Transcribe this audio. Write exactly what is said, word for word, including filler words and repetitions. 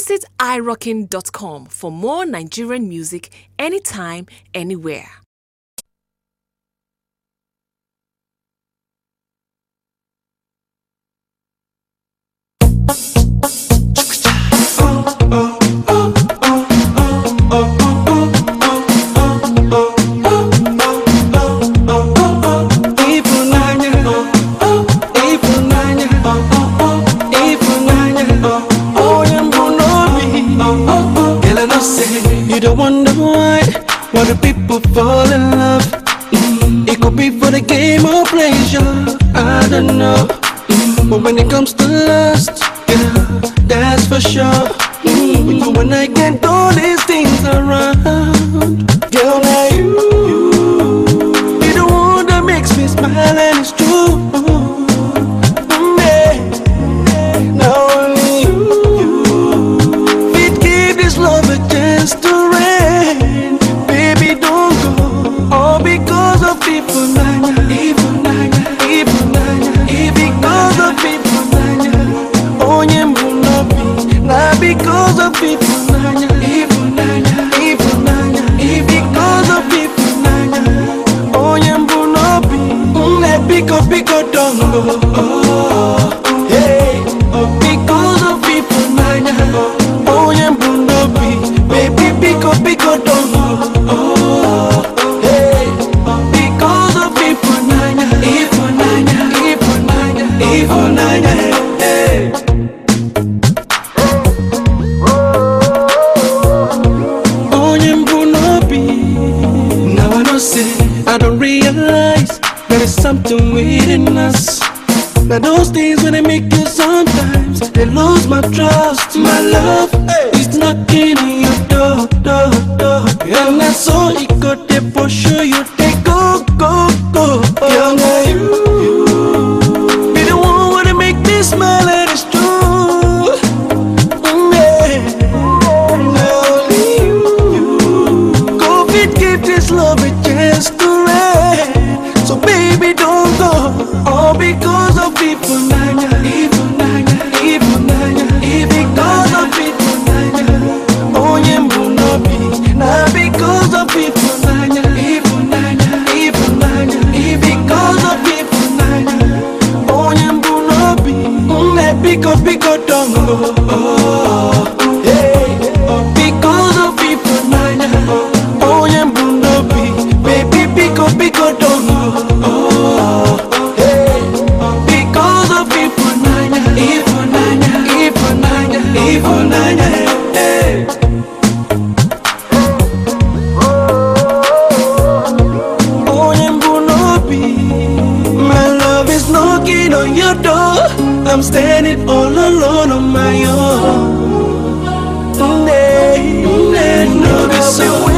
Visit i rockin dot com for more Nigerian music anytime, anywhere. You don't wonder why, why do people fall in love? Mm. It could be for the game or pleasure, I don't know. Mm. But when it comes to lust, yeah, that's for sure. Mm. But when I can't do these things around, girl, now you, you, you're the one that makes me smile and it's true. Mm, yeah. Now only you, fit give this love a chance to. Because of people, nanya, even nanya, even nanya, because of people, nanya, oh yembu no be, let pico pico dongo, oh, hey, because of people, nanya, oh yembu no be, baby pico pico dongo, oh, hey, because of people, nanya, even nanya, even nanya, even nanya, hey. I don't realize there is something within us. Now those things when they make you sometimes they lose my trust. My love is knocking on your door, door, door. And that's all it got there for sure. You take go, go, go. Young you, you be the one wanna make me smile and it's true. Mm, yeah. Only you, you go fit give this love a chance to. So baby don't go, all because of people, nanya, even nanya, even nanya, because of people, nanya, oh yembu no be, now because of people, nanya, even nanya, even nanya, because of people, nanya, oh yembu no be, let pico pico dongo, oh, hey, because of people, nanya, oh yembu no be, baby pico pico dongo. I'm standing all alone on my own. No, no, no,